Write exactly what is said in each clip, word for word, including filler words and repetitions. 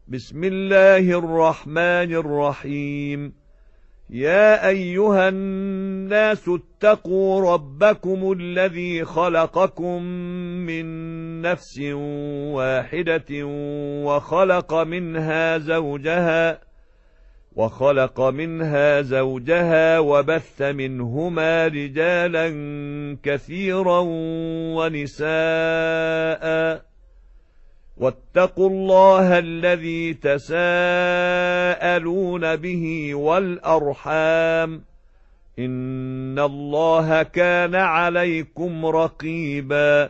بسم الله الرحمن الرحيم. يا أيها الناس اتقوا ربكم الذي خلقكم من نفس واحدة وخلق منها زوجها وخلق منها زوجها وبث منهما رجالا كثيرا ونساء واتقوا الله الذي تساءلون به والأرحام إن الله كان عليكم رقيبا.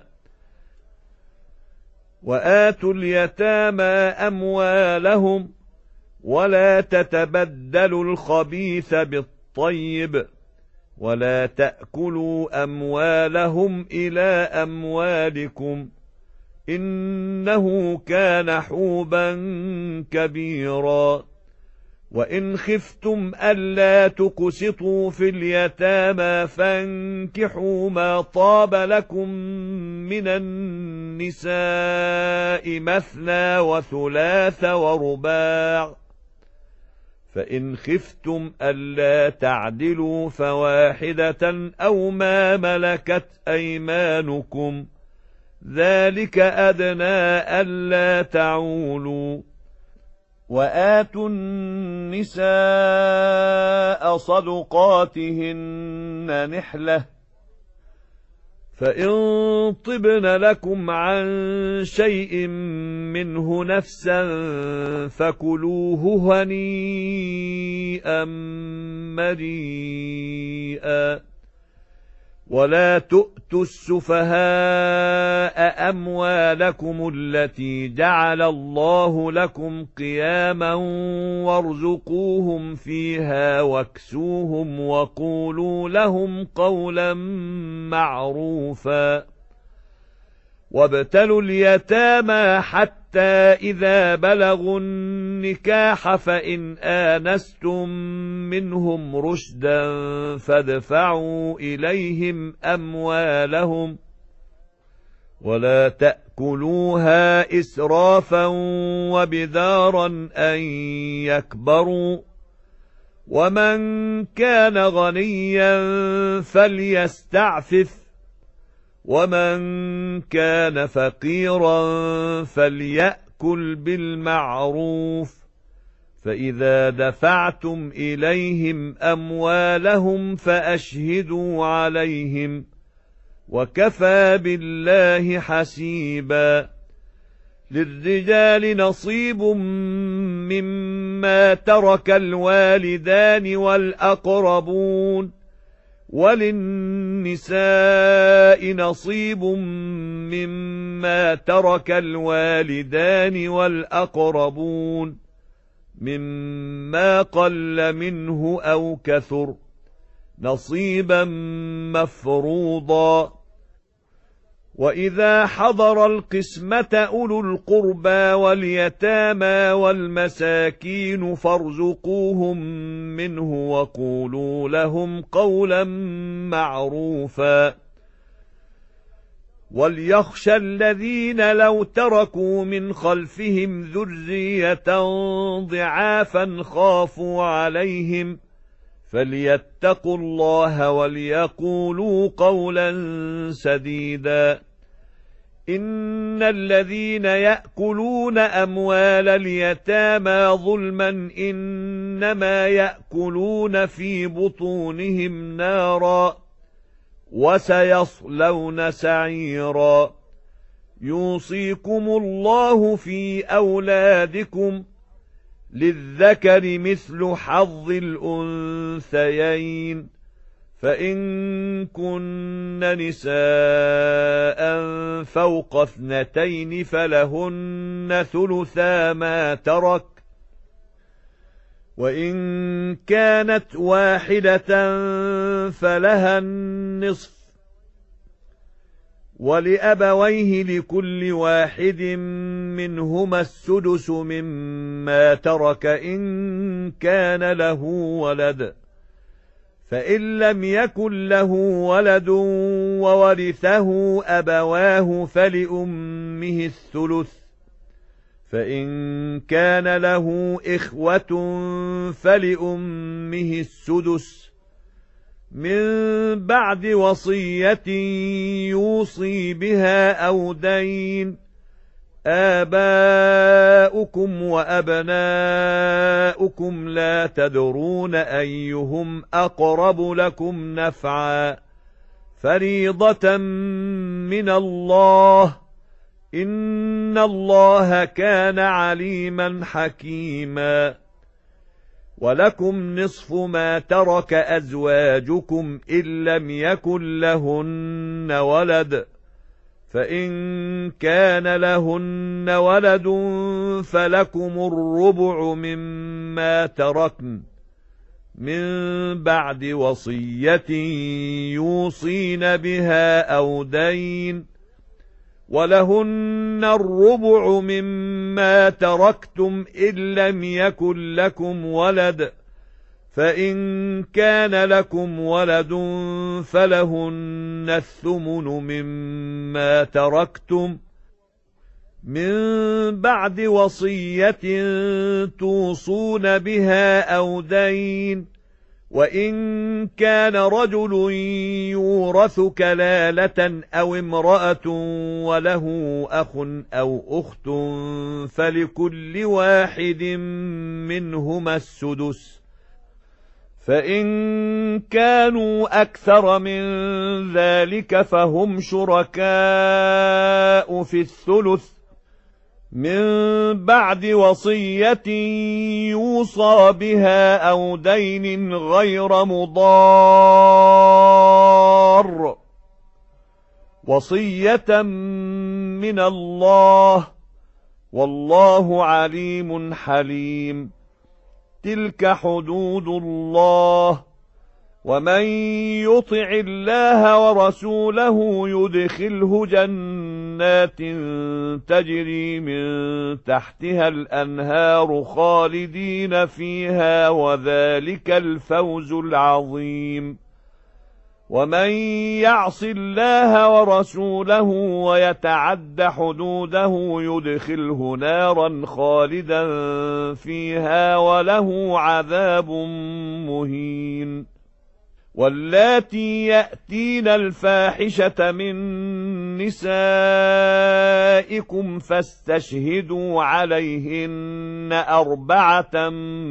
وآتوا اليتامى أموالهم ولا تتبدلوا الخبيث بالطيب ولا تأكلوا أموالهم إلى أموالكم إنه كان حوبا كبيرا. وإن خفتم ألا تقسطوا في اليتامى فانكحوا ما طاب لكم من النساء مثنى وثلاث ورباع، فإن خفتم ألا تعدلوا فواحدة أو ما ملكت أيمانكم ذلك أدنى ألا تعولوا. وآتوا النساء صدقاتهن نحلة، فإن طبن لكم عن شيء منه نفسا فكلوه هنيئا مريئا. ولا تؤتوا السفهاء أموالكم التي جعل الله لكم قياما وارزقوهم فيها واكسوهم وقولوا لهم قولا معروفا. وابتلوا اليتامى حتى إذا بلغوا النكاح فإن آنستم منهم رشدا فادفعوا إليهم أموالهم ولا تأكلوها إسرافا وبدارا أن يكبروا. ومن كان غنيا فليستعفف ومن كان فقيرا فليأكل بالمعروف. فإذا دفعتم إليهم أموالهم فأشهدوا عليهم وكفى بالله حسيبا. للرجال نصيب مما ترك الوالدان والأقربون وللنساء نصيب مما ترك الوالدان والأقربون مما قل منه أو كثر نصيبا مفروضا. وإذا حضر القسمة أولو القربى واليتامى والمساكين فارزقوهم منه وقولوا لهم قولا معروفا. وليخشى الذين لو تركوا من خلفهم ذرية ضعافا خافوا عليهم فليتقوا الله وليقولوا قولا سديدا. إن الذين يأكلون أموال اليتامى ظلما إنما يأكلون في بطونهم نارا وسيصلون سعيرا. يوصيكم الله في أولادكم للذكر مثل حظ الأنثيين، فإن كن نساء فوق اثنتين فلهن ثلثا ما ترك، وإن كانت واحدة فلها النصف، ولأبويه لكل واحد منهما السدس مما ترك إن كان له ولد، فإن لم يكن له ولد وورثه أبواه فلأمه الثلث، فإن كان له إخوة فلأمه السدس من بعد وصية يوصي بها أو دين. آباؤكم وأبناؤكم لا تدرون أيهم أقرب لكم نفعا فريضة من الله إن الله كان عليما حكيما. ولكم نصف ما ترك أزواجكم إن لم يكن لهن ولد فإن كان لهن ولد فلكم الربع مما تركن من بعد وصية يوصين بها أو دين. ولهن الربع مما تركتم إن لم يكن لكم ولد فإن كان لكم ولد فلهن الثمن مما تركتم من بعد وصية توصون بها أو دين. وإن كان رجل يورث كلالة أو امرأة وله أخ أو أخت فلكل واحد منهما السدس فإن كانوا أكثر من ذلك فهم شركاء في الثلث من بعد وصية يوصى بها أو دين غير مضار وصية من الله والله عليم حليم. تلك حدود الله ومن يطع الله ورسوله يدخله جنات تجري من تحتها الأنهار خالدين فيها وذلك الفوز العظيم. ومن يعص الله ورسوله ويتعد حدوده يدخله نارا خالدا فيها وله عذاب مهين. واللاتي يأتين الفاحشة من نسائكم فاستشهدوا عليهن أربعة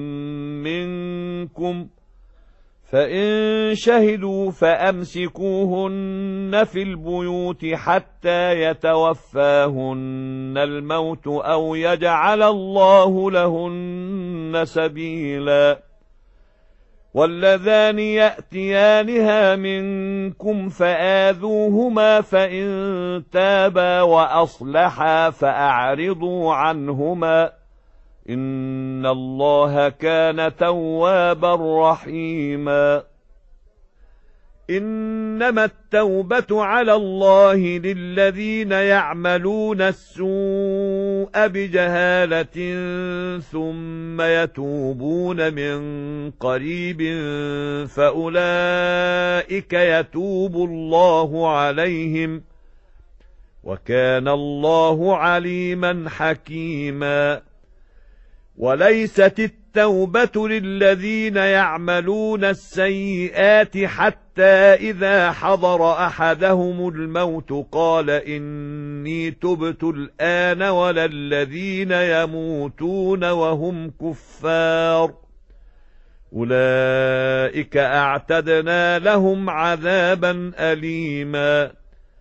منكم فإن شهدوا فأمسكوهن في البيوت حتى يتوفاهن الموت أو يجعل الله لهن سبيلا. واللذان يأتيانها منكم فآذوهما فإن تابا وأصلحا فأعرضوا عنهما إن الله كان توابا رحيما. إنما التوبة على الله للذين يعملون السوء بجهالة ثم يتوبون من قريب فأولئك يتوب الله عليهم وكان الله عليما حكيما. وليست التوبة للذين يعملون السيئات حتى إذا حضر أحدهم الموت قال إني تبت الآن ولا الذين يموتون وهم كفار أولئك أعتدنا لهم عذابا أليما.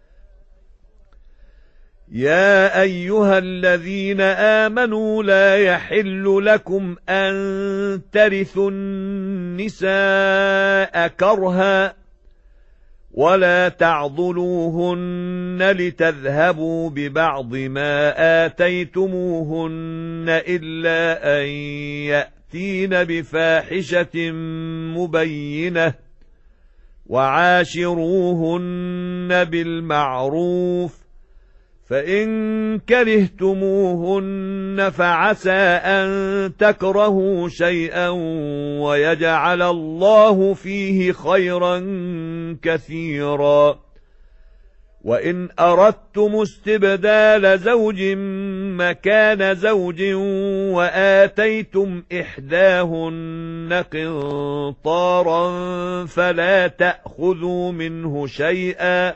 يا أيها الذين آمنوا لا يحل لكم أن ترثوا النساء كرها ولا تعضلوهن لتذهبوا ببعض ما آتيتموهن إلا أن يأتين بفاحشة مبينة وعاشروهن بالمعروف فإن كرهتموهن فعسى أن تكرهوا شيئا ويجعل الله فيه خيرا كثيرا. وإن أردتم استبدال زوج مكان زوج وآتيتم إحداهن قنطارا فلا تأخذوا منه شيئا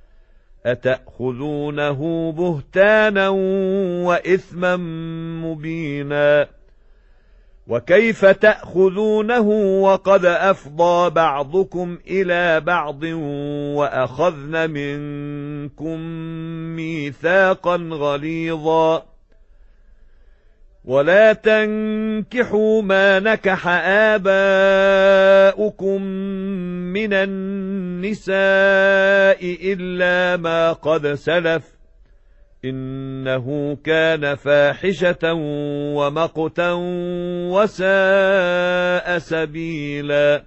أتأخذونه بهتانا وإثما مبينا وكيف تأخذونه وقد أفضى بعضكم إلى بعض وأخذن منكم ميثاقا غليظا ولا تنكحوا ما نكح آباؤكم من النساء إلا ما قد سلف إنه كان فاحشة ومقتا وساء سبيلا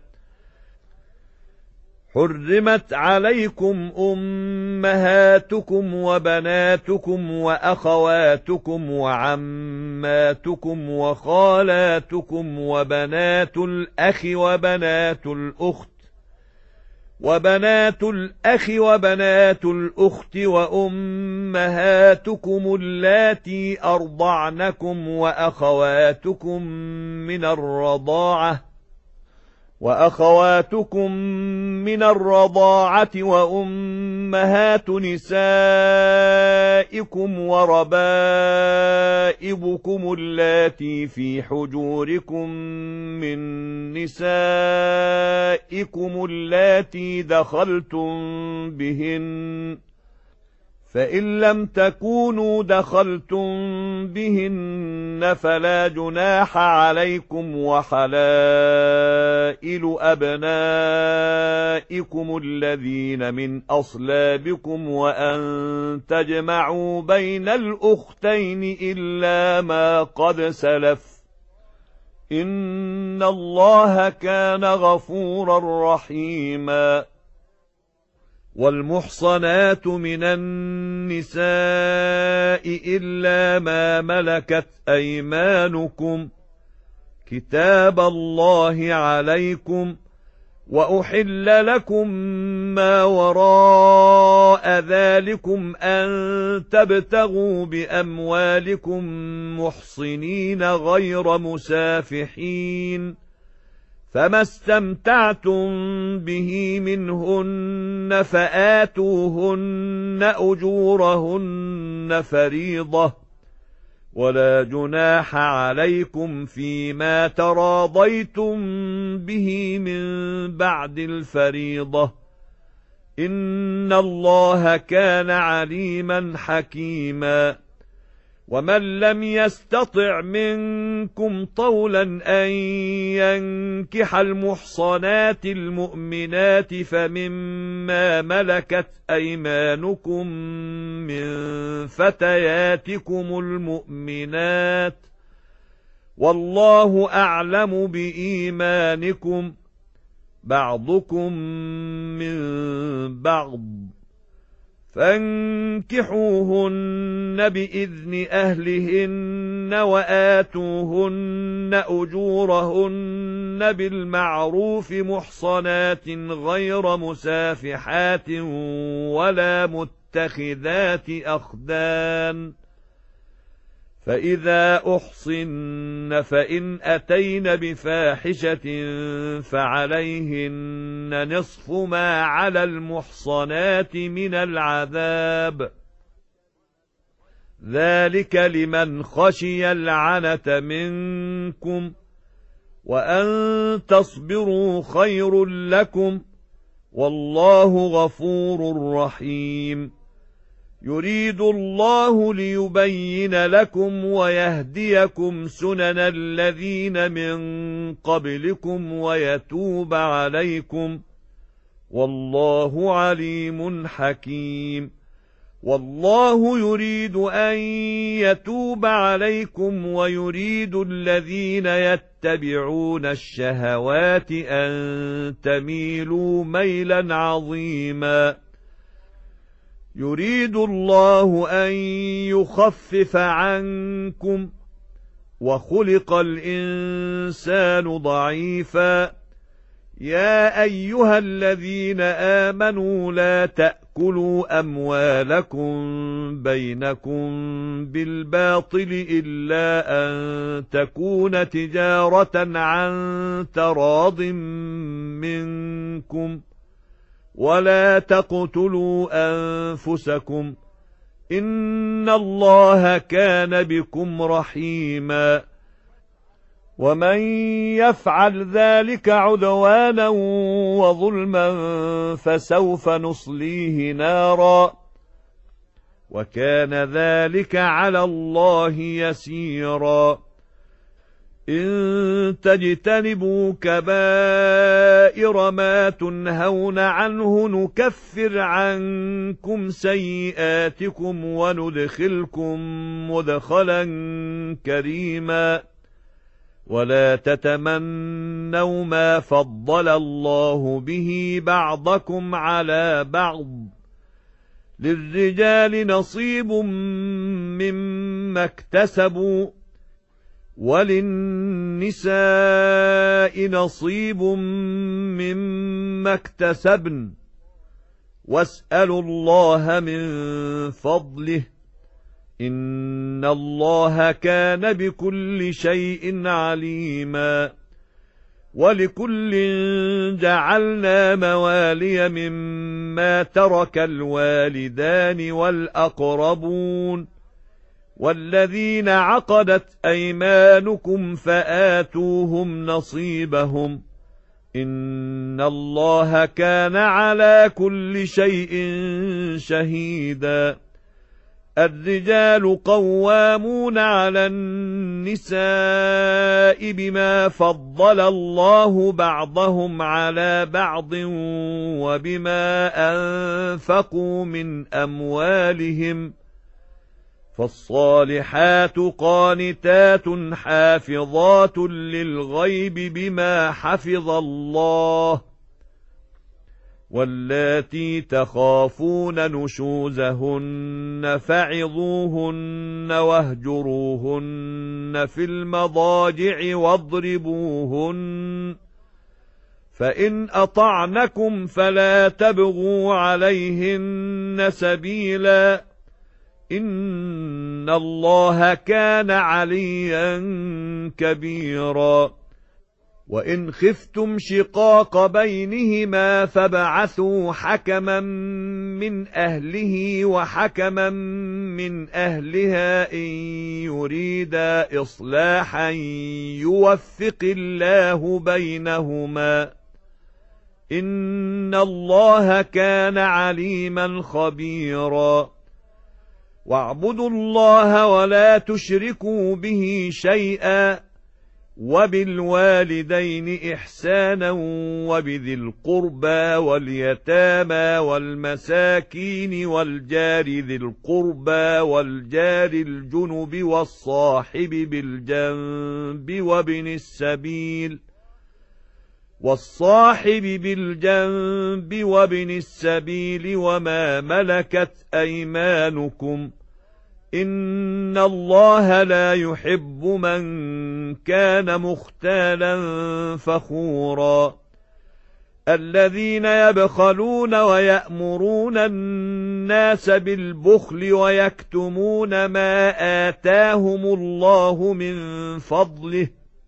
حرمت عليكم أمهاتكم وبناتكم وأخواتكم وعماتكم وخالاتكم وبنات الأخ وبنات الأخت وبنات الأخ وبنات الأخت وأمهاتكم اللاتي أرضعنكم وأخواتكم من الرضاعة وأخواتكم من الرضاعة وأمهات نسائكم وربائبكم اللاتي في حجوركم من نسائكم اللاتي دخلتم بهن فإن لم تكونوا دخلتم بهن فلا جناح عليكم وحلائل أبنائكم الذين من أصلابكم وأن تجمعوا بين الأختين إلا ما قد سلف إن الله كان غفورا رحيما والمحصنات من النساء إلا ما ملكت أيمانكم كتاب الله عليكم وأحل لكم ما وراء ذلكم أن تبتغوا بأموالكم محصنين غير مسافحين فما استمتعتم به منهن فآتوهن أجورهن فريضة ولا جناح عليكم فيما تراضيتم به من بعد الفريضة إن الله كان عليما حكيما ومن لم يستطع منكم طولا أن ينكح المحصنات المؤمنات فمما ملكت أيمانكم من فتياتكم المؤمنات والله أعلم بإيمانكم بعضكم من بعض فانكحوهن بإذن أهلهن وآتوهن أجورهن بالمعروف محصنات غير مسافحات ولا متخذات أخدان فإذا أحصن فإن أتين بفاحشة فعليهن نصف ما على المحصنات من العذاب ذلك لمن خشي العنة منكم وأن تصبروا خير لكم والله غفور رحيم يريد الله ليبين لكم ويهديكم سنن الذين من قبلكم ويتوب عليكم والله عليم حكيم والله يريد أن يتوب عليكم ويريد الذين يتبعون الشهوات أن تميلوا ميلا عظيما يريد الله أن يخفف عنكم وخلق الإنسان ضعيفا يا أيها الذين آمنوا لا تأكلوا تأكلوا أموالكم بينكم بالباطل إلا أن تكون تجارة عن تراض منكم ولا تقتلوا أنفسكم إن الله كان بكم رحيما ومن يفعل ذلك عدوانا وظلما فسوف نصليه نارا وكان ذلك على الله يسيرا إن تجتنبوا كبائر ما تنهون عنه نكفر عنكم سيئاتكم وندخلكم مدخلا كريما ولا تتمنوا ما فضل الله به بعضكم على بعض للرجال نصيب مما اكتسبوا وللنساء نصيب مما اكتسبن واسألوا الله من فضله إن الله كان بكل شيء عليما ولكل جعلنا موالي مما ترك الوالدان والأقربون والذين عقدت أيمانكم فآتوهم نصيبهم إن الله كان على كل شيء شهيدا الرجال قوامون على النساء بما فضل الله بعضهم على بعض وبما أنفقوا من أموالهم فالصالحات قانتات حافظات للغيب بما حفظ الله واللاتي تخافون نشوزهن فعظوهن واهجروهن في المضاجع واضربوهن فإن أطعنكم فلا تبغوا عليهن سبيلا إن الله كان عليا كبيرا وإن خفتم شقاق بينهما فابعثوا حكما من أهله وحكما من أهلها إن يريدا إصلاحا يوفق الله بينهما إن الله كان عليما خبيرا واعبدوا الله ولا تشركوا به شيئا وبالوالدين إحسانا وبذي القربى واليتامى والمساكين والجار ذي القربى والجار الجنب والصاحب بالجنب وابن السبيل والصاحب بالجنب وابن السبيل وما ملكت أيمانكم إن الله لا يحب من كان مختالا فخورا الذين يبخلون ويأمرون الناس بالبخل ويكتمون ما آتاهم الله من فضله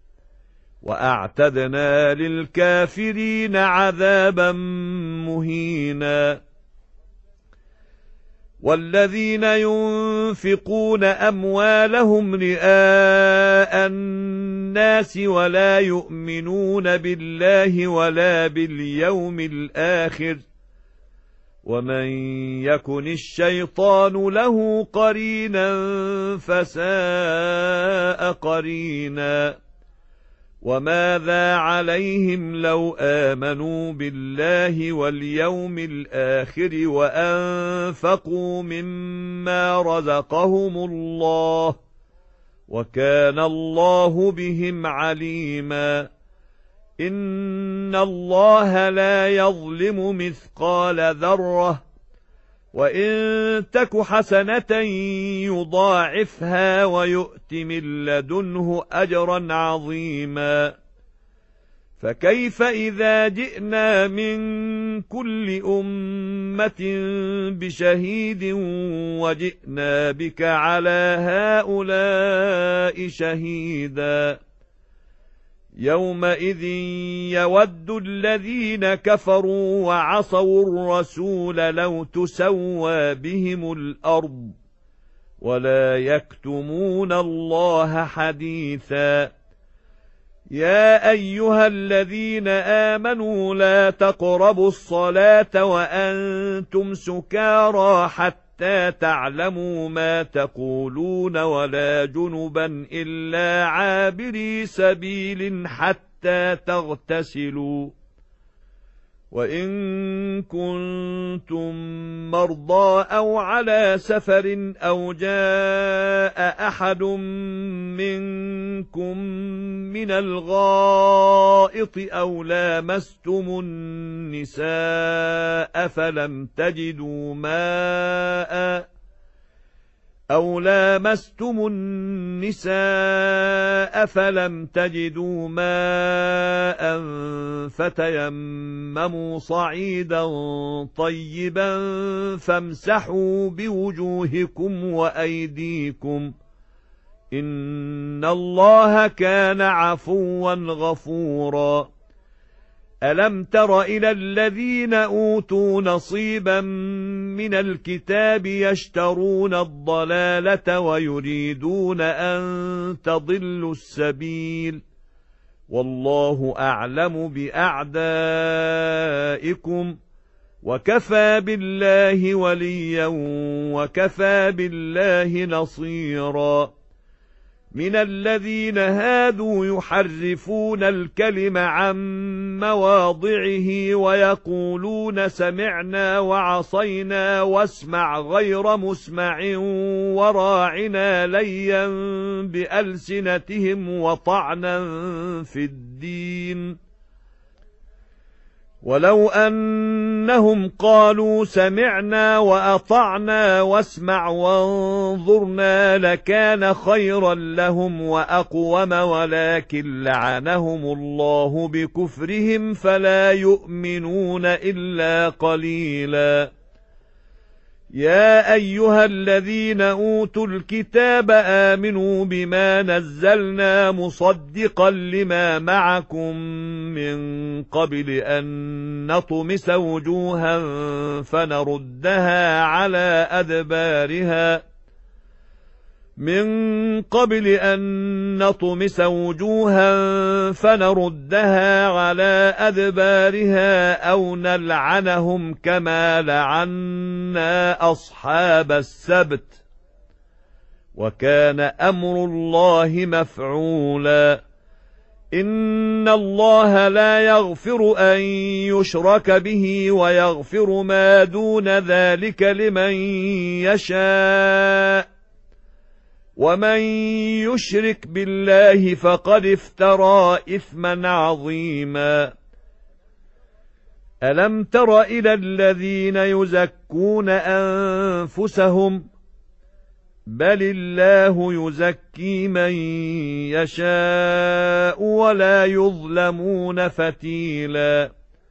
وأعتدنا للكافرين عذابا مهينا والذين ينفقون أموالهم رئاء الناس ولا يؤمنون بالله ولا باليوم الآخر ومن يكن الشيطان له قرينا فساء قرينا وماذا عليهم لو آمنوا بالله واليوم الآخر وأنفقوا مما رزقهم الله وكان الله بهم عليما إن الله لا يظلم مثقال ذرة وإن تك حسنة يضاعفها ويؤت من لدنه أجرا عظيما فكيف إذا جئنا من كل أمة بشهيد وجئنا بك على هؤلاء شهيدا يومئذ يود الذين كفروا وعصوا الرسول لو تسوى بهم الأرض ولا يكتمون الله حديثا يا أيها الذين آمنوا لا تقربوا الصلاة وأنتم سكارى حتى تعلموا ما تقولون ولا جنبا إلا عابري سبيل حتى تغتسلوا وإن كنتم مرضى أو على سفر أو جاء أحد منكم من الغائط أو لامستم النساء فلم تجدوا ماء أو لامستم النساء فلم تجدوا ماء فتيمموا صعيدا طيبا فامسحوا بوجوهكم وأيديكم إن الله كان عفوا غفورا ألم تر إلى الذين أوتوا نصيبا من الكتاب يشترون الضلالة ويريدون أن تضلوا السبيل والله أعلم بأعدائكم وكفى بالله وليا وكفى بالله نصيرا من الذين هادوا يحرفون الكلم عن مواضعه ويقولون سمعنا وعصينا واسمع غير مسمع وراعنا ليا بألسنتهم وطعنا في الدين ولو أنهم قالوا سمعنا وأطعنا واسمع وانظرنا لكان خيرا لهم وأقوم ولكن لعنهم الله بكفرهم فلا يؤمنون إلا قليلا يا أيها الذين أوتوا الكتاب آمنوا بما نزلنا مصدقا لما معكم من قبل أن نطمس وجوها فنردها على أدبارها من قبل أن نطمس وجوها فنردها على أدبارها أو نلعنهم كما لعنا أصحاب السبت وكان أمر الله مفعولا إن الله لا يغفر أن يشرك به ويغفر ما دون ذلك لمن يشاء ومن يشرك بالله فقد افترى إثما عظيما ألم تر إلى الذين يزكون أنفسهم بل الله يزكي من يشاء ولا يظلمون فتيلا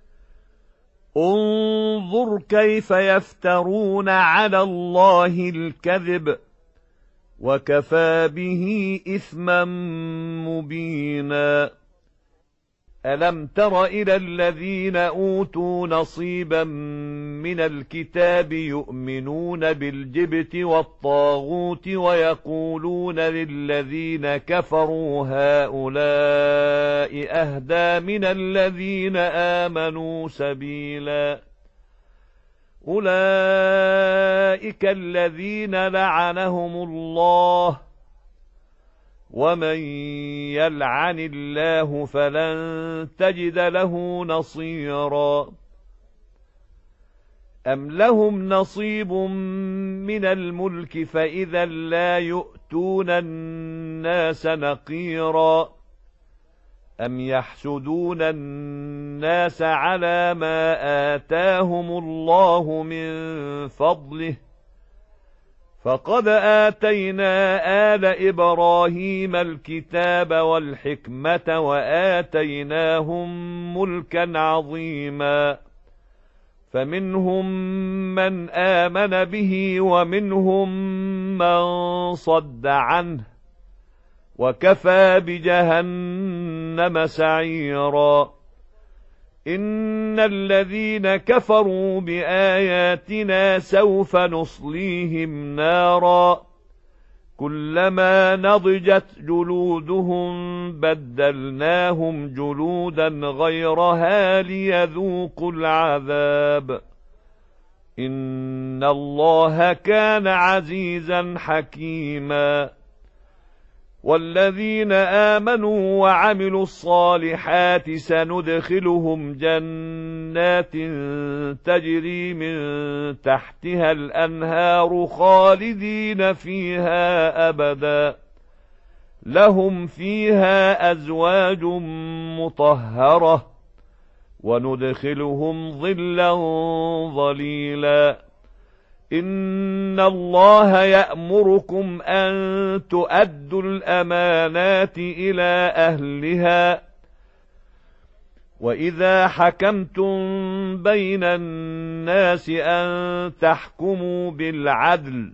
انظر كيف يفترون على الله الكذب وكفى به إثما مبينا ألم تر إلى الذين أوتوا نصيبا من الكتاب يؤمنون بالجبت والطاغوت ويقولون للذين كفروا هؤلاء أهدى من الذين آمنوا سبيلا أولئك الذين لعنهم الله ومن يلعن الله فلن تجد له نصيرا أم لهم نصيب من الملك فإذا لا يؤتون الناس نقيرا أم يحسدون الناس على ما آتاهم الله من فضله فقد آتينا آل إبراهيم الكتاب والحكمة وآتيناهم ملكا عظيما فمنهم من آمن به ومنهم من صد عنه وكفى بجهنم سعيرا إن الذين كفروا بآياتنا سوف نصليهم نارا كلما نضجت جلودهم بدلناهم جلودا غيرها ليذوقوا العذاب إن الله كان عزيزا حكيما والذين آمنوا وعملوا الصالحات سندخلهم جنات تجري من تحتها الأنهار خالدين فيها أبدا لهم فيها أزواج مطهرة وندخلهم ظلا ظليلا إن الله يأمركم أن تؤدوا الأمانات إلى أهلها وإذا حكمتم بين الناس أن تحكموا بالعدل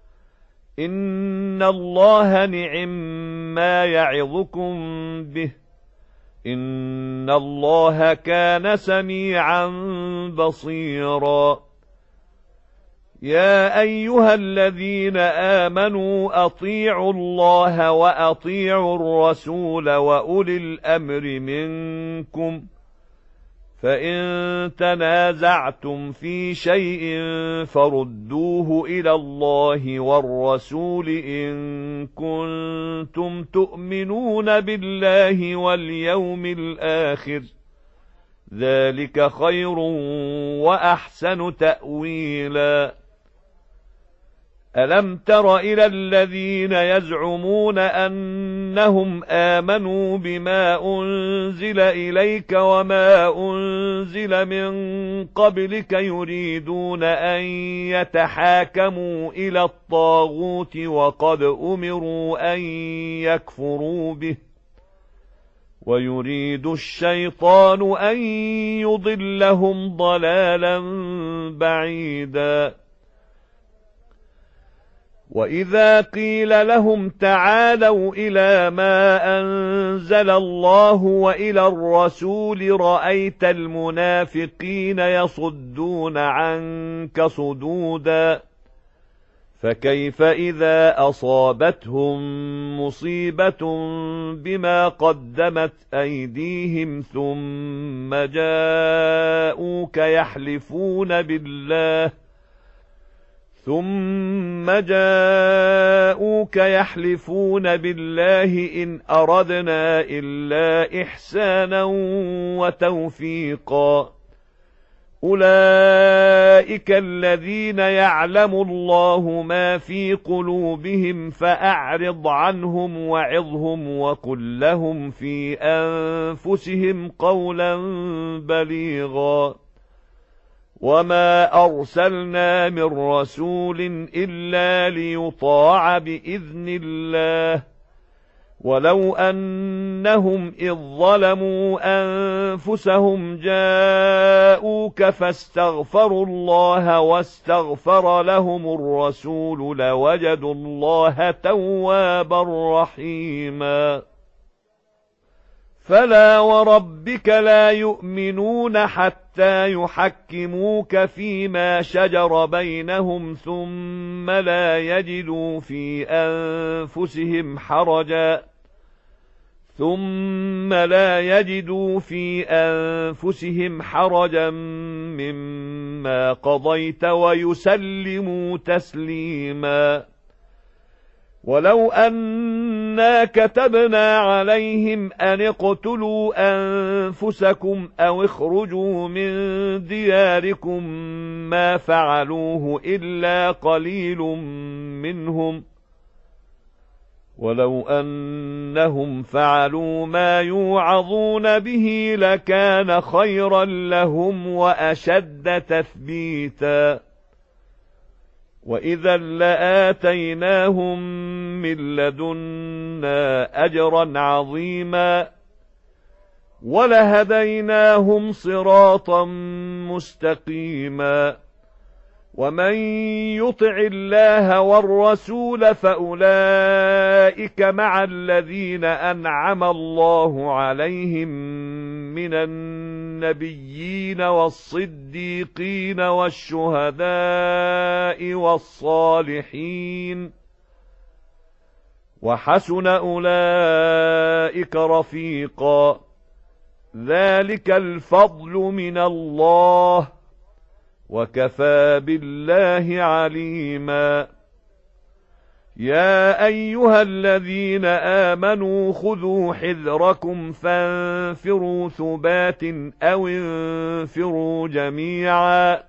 إن الله نعم ما يعظكم به إن الله كان سميعا بصيرا يا أيها الذين آمنوا أطيعوا الله وأطيعوا الرسول وأولي الأمر منكم فإن تنازعتم في شيء فردوه إلى الله والرسول إن كنتم تؤمنون بالله واليوم الآخر ذلك خير وأحسن تأويلا ألم تر إلى الذين يزعمون أنهم آمنوا بما أنزل إليك وما أنزل من قبلك يريدون أن يتحاكموا إلى الطاغوت وقد أمروا أن يكفروا به ويريد الشيطان أن يضلهم ضلالا بعيدا وإذا قيل لهم تعالوا إلى ما أنزل الله وإلى الرسول رأيت المنافقين يصدون عنك صدودا فكيف إذا أصابتهم مصيبة بما قدمت أيديهم ثم جاءوك يحلفون بالله ثم جاءوك يحلفون بالله إن أردنا إلا إحسانا وتوفيقا أولئك الذين يعلم الله ما في قلوبهم فأعرض عنهم وعظهم وقل لهم في أنفسهم قولا بليغا وما أرسلنا من رسول إلا ليطاع بإذن الله ولو أنهم إذ ظلموا أنفسهم جاءوك فاستغفروا الله واستغفر لهم الرسول لوجدوا الله توابا رحيما فلا وربك لا يؤمنون حتى يحكموك فيما شجر بينهم ثم لا يجدوا في أنفسهم حرجا ثم لا يجدوا في أنفسهم حرجا مما قضيت ويسلموا تسليما ولو أنا كتبنا عليهم أن اقتلوا أنفسكم أو اخرجوا من دياركم ما فعلوه إلا قليل منهم ولو أنهم فعلوا ما يوعظون به لكان خيرا لهم وأشد تثبيتا وإذا لآتيناهم من لدنا أجرا عظيما ولهديناهم صراطا مستقيما ومن يطع الله والرسول فأولئك مع الذين أنعم الله عليهم من النبيين والصديقين والشهداء والصالحين وحسن أولئك رفيقا ذلك الفضل من الله وكفى بالله عليما يا أيها الذين آمنوا خذوا حذركم فانفروا ثبات أو انفروا جميعا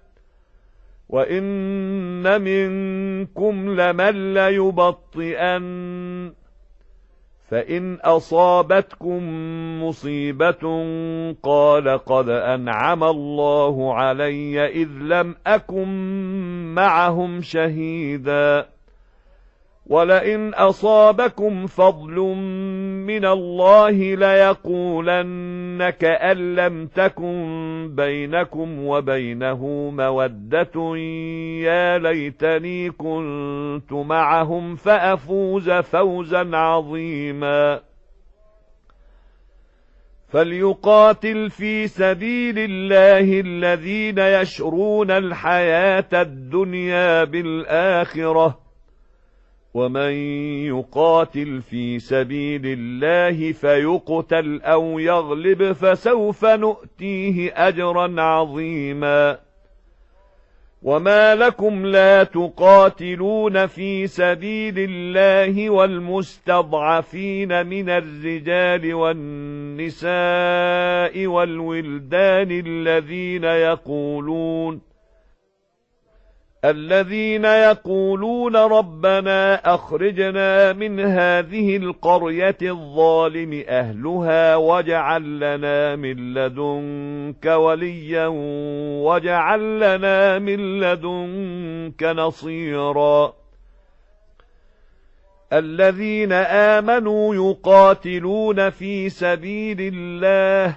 وإن منكم لمن ليبطئن فإن أصابتكم مصيبة قال قد أنعم الله علي إذ لم أكن معهم شهيدا ولئن أصابكم فضل من الله ليقولن كأن لم تكن بينكم وبينه مودة يا ليتني كنت معهم فأفوز فوزا عظيما فليقاتل في سبيل الله الذين يشرون الحياة الدنيا بالآخرة ومن يقاتل في سبيل الله فيقتل أو يغلب فسوف نؤتيه أجرا عظيما وما لكم لا تقاتلون في سبيل الله والمستضعفين من الرجال والنساء والولدان الذين يقولون الذين يقولون ربنا أخرجنا من هذه القرية الظالم أهلها واجعل لنا من لدنك وليا واجعل لنا من لدنك نصيرا الذين آمنوا يقاتلون في سبيل الله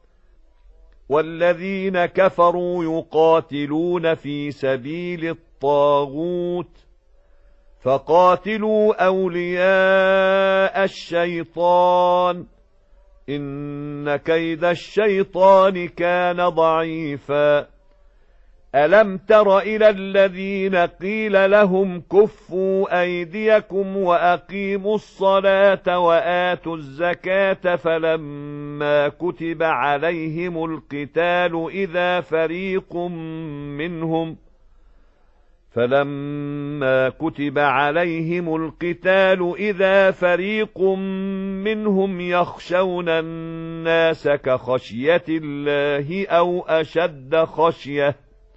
والذين كفروا يقاتلون في سبيل الطاغوت فقاتلوا أولياء الشيطان إن كيد الشيطان كان ضعيفا ألم تر إلى الذين قيل لهم كفوا أيديكم وأقيموا الصلاة وآتوا الزكاة فلما كتب عليهم القتال إذا فريق منهم فلما كتب عليهم القتال إذا فريق منهم يخشون الناس كخشية الله أو أشد خشية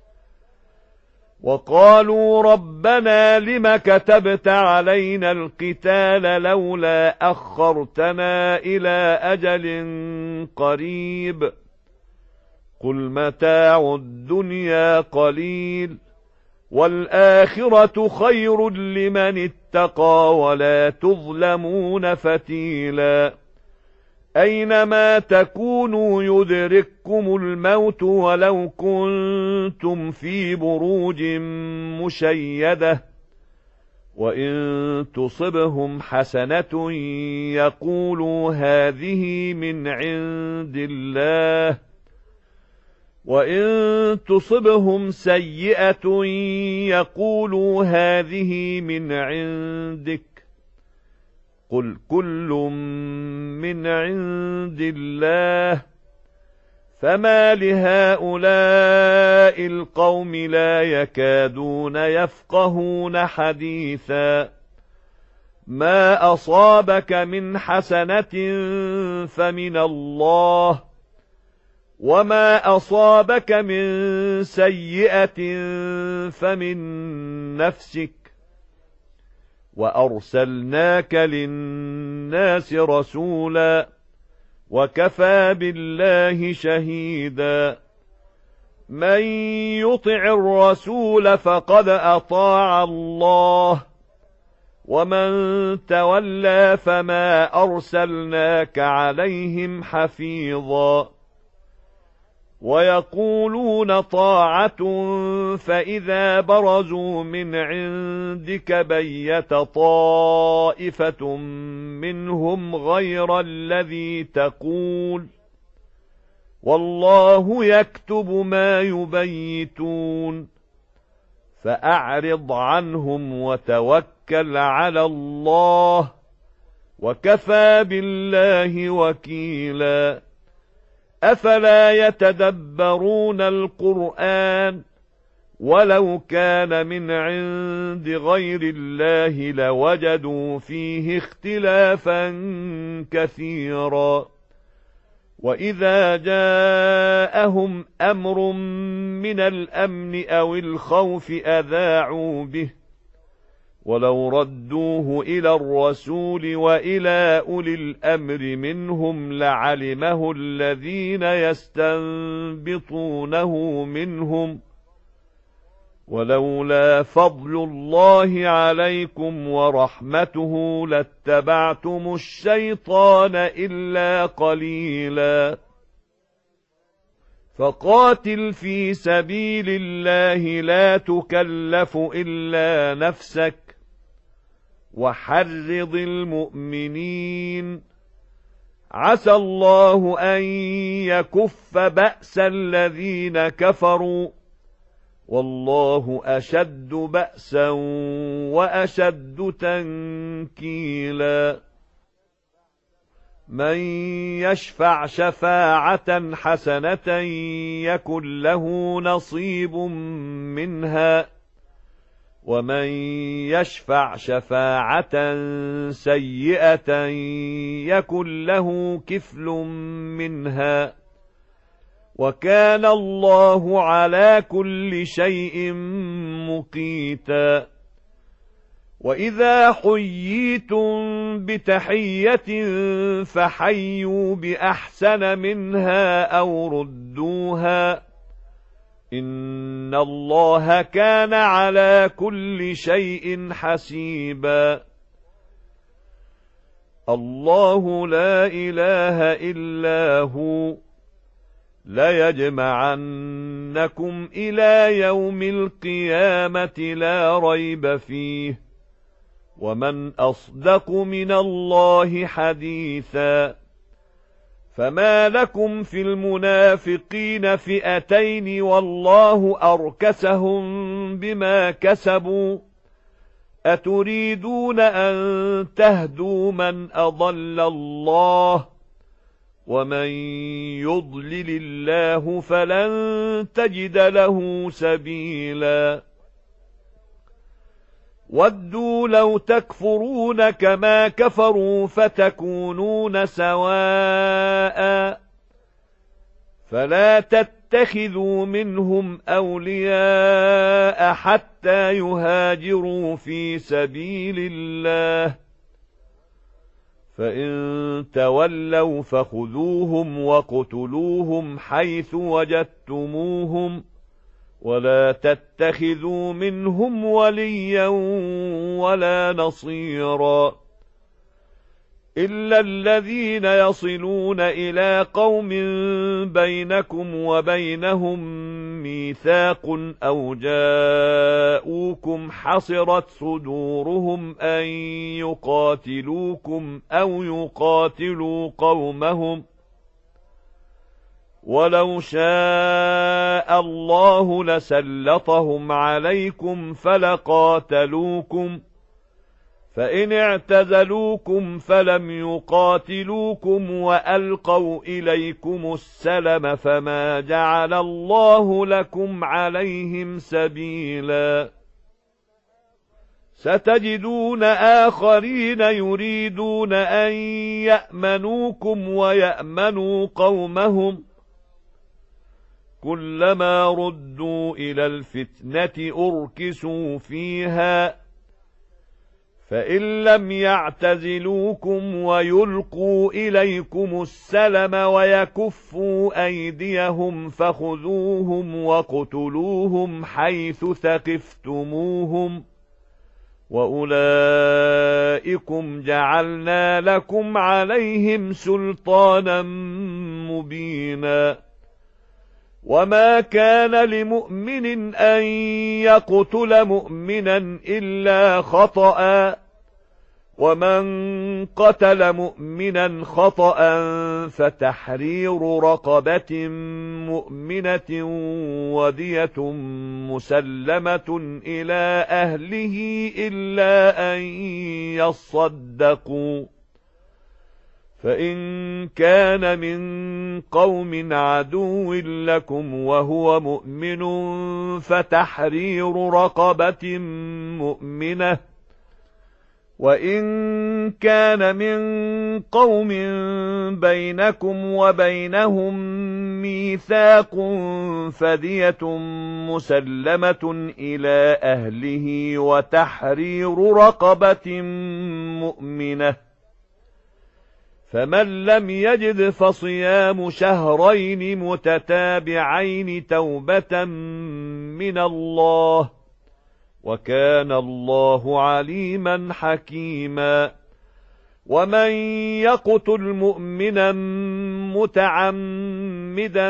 وقالوا ربنا لم كتبت علينا القتال لولا أخرتنا إلى أجل قريب قل متاع الدنيا قليل والآخرة خير لمن اتقى ولا تظلمون فتيلا أينما تكونوا يدرككم الموت ولو كنتم في بروج مشيدة وإن تصبهم حسنة يقولوا هذه من عند الله وإن تصبهم سيئة يقولوا هذه من عندك قل كل من عند الله فما لهؤلاء القوم لا يكادون يفقهون حديثا ما أصابك من حسنة فمن الله وما أصابك من سيئة فمن نفسك وأرسلناك للناس رسولا وكفى بالله شهيدا من يطع الرسول فقد أطاع الله ومن تولى فما أرسلناك عليهم حفيظا ويقولون طاعة فإذا برزوا من عندك بيت طائفة منهم غير الذي تقول والله يكتب ما يبيتون فأعرض عنهم وتوكل على الله وكفى بالله وكيلا أفلا يتدبرون القرآن ولو كان من عند غير الله لوجدوا فيه اختلافا كثيرا وإذا جاءهم أمر من الأمن أو الخوف أذاعوا به ولو ردوه إلى الرسول وإلى أولي الأمر منهم لعلمه الذين يستنبطونه منهم ولولا فضل الله عليكم ورحمته لاتبعتم الشيطان إلا قليلا فقاتل في سبيل الله لا تكلف إلا نفسك وحرض المؤمنين عسى الله أن يكف بأس الذين كفروا والله أشد بأسا وأشد تنكيلا من يشفع شفاعة حسنة يكن له نصيب منها ومن يشفع شفاعة سيئة يكن له كفل منها وكان الله على كل شيء مقيتا وإذا حييتم بتحية فحيوا بأحسن منها أو ردوها إن الله كان على كل شيء حسيبا الله لا إله إلا هو ليجمعنكم إلى يوم القيامة لا ريب فيه ومن أصدق من الله حديثا فما لكم في المنافقين فئتين والله أركسهم بما كسبوا أتريدون أن تهدوا من أضل الله ومن يضلل الله فلن تجد له سبيلا ودوا لو تكفرون كما كفروا فتكونون سواء فلا تتخذوا منهم أولياء حتى يهاجروا في سبيل الله فإن تولوا فخذوهم وقتلوهم حيث وجدتموهم ولا تتخذوا منهم وليا ولا نصيرا إلا الذين يصلون إلى قوم بينكم وبينهم ميثاق أو جاءوكم حصرت صدورهم أن يقاتلوكم أو يقاتلوا قومهم ولو شاء الله لسلطهم عليكم فلقاتلوكم فإن اعتزلوكم فلم يقاتلوكم وألقوا إليكم السلم فما جعل الله لكم عليهم سبيلا ستجدون آخرين يريدون أن يأمنوكم ويأمنوا قومهم كلما ردوا إلى الفتنة أركسوا فيها فإن لم يعتزلوكم ويلقوا إليكم السلم ويكفوا أيديهم فخذوهم وَاقْتُلُوهُمْ حيث ثقفتموهم وأولئكم جعلنا لكم عليهم سلطانا مبينا وما كان لمؤمن أن يقتل مؤمنا إلا خطأ ومن قتل مؤمنا خطأ فتحرير رقبة مؤمنة ودية مسلمة إلى أهله إلا أن يصدقوا فإن كان من قوم عدو لكم وهو مؤمن فتحرير رقبة مؤمنة وإن كان من قوم بينكم وبينهم ميثاق فدية مسلمة إلى أهله وتحرير رقبة مؤمنة فمن لم يجد فصيام شهرين متتابعين توبة من الله وكان الله عليما حكيما ومن يقتل مؤمنا متعمدا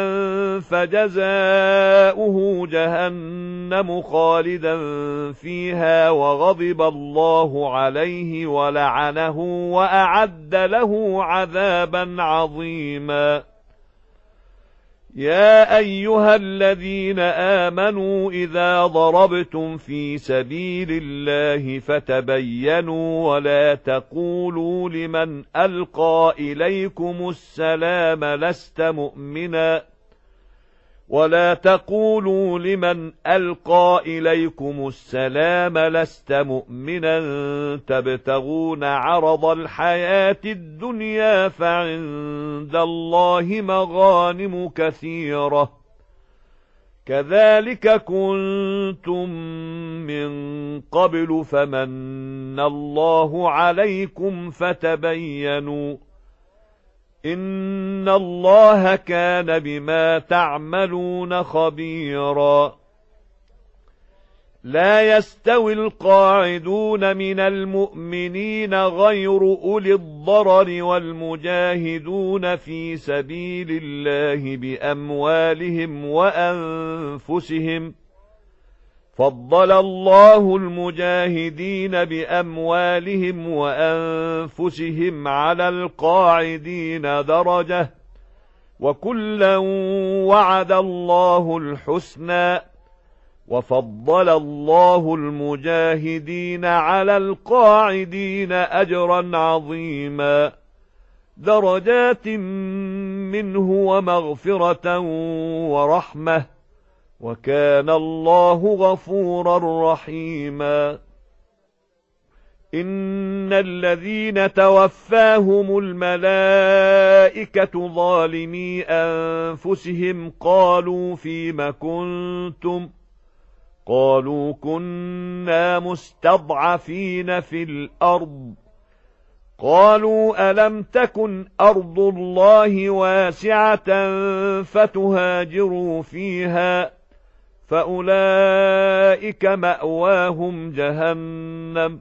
فجزاؤه جهنم خالدا فيها وغضب الله عليه ولعنه وأعد له عذابا عظيما يا أيها الذين آمنوا إذا ضربتم في سبيل الله فتبينوا ولا تقولوا لمن ألقى إليكم السلام لست مؤمنا ولا تقولوا لمن ألقى إليكم السلام لست مؤمنا تبتغون عرض الحياة الدنيا فعند الله مغانم كثيرة كذلك كنتم من قبل فمن الله عليكم فتبينوا إن الله كان بما تعملون خبيرا لا يستوي القاعدون من المؤمنين غير أولي الضرر والمجاهدون في سبيل الله بأموالهم وأنفسهم فضل الله المجاهدين بأموالهم وأنفسهم على القاعدين درجة وكلا وعد الله الحسنى وفضل الله المجاهدين على القاعدين أجرا عظيما درجات منه ومغفرة ورحمة وكان الله غفورا رحيما إن الذين توفاهم الملائكة ظالمي أنفسهم قالوا فيم كنتم قالوا كنا مستضعفين في الأرض قالوا ألم تكن أرض الله واسعة فتهاجروا فيها فأولئك مأواهم جهنم